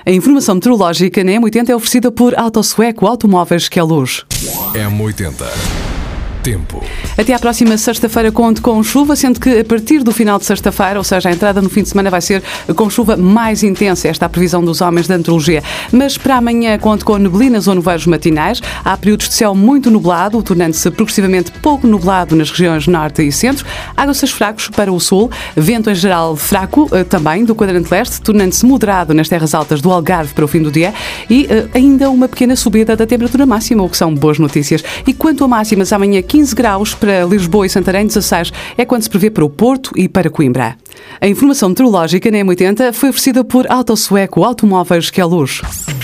A informação meteorológica na M80 é oferecida por Autosueco Automóveis que é luz. M80. Tempo. Até à próxima sexta-feira conto com chuva, sendo que a partir do final de sexta-feira, ou seja, a entrada no fim de semana vai ser com chuva mais intensa. Esta é a previsão dos homens da meteorologia. Mas para amanhã conto com neblinas ou nevoeiros matinais. Há períodos de céu muito nublado, tornando-se progressivamente pouco nublado nas regiões norte e centro. Aguaceiros fracos para o sul. Vento em geral fraco também do quadrante leste, tornando-se moderado nas terras altas do Algarve para o fim do dia. E ainda uma pequena subida da temperatura máxima, o que são boas notícias. E quanto a máximas, amanhã 15 graus para Lisboa e Santarém, 16 é quando se prevê para o Porto e para Coimbra. A informação meteorológica na M80 foi oferecida por Autosueco Automóveis que é luz.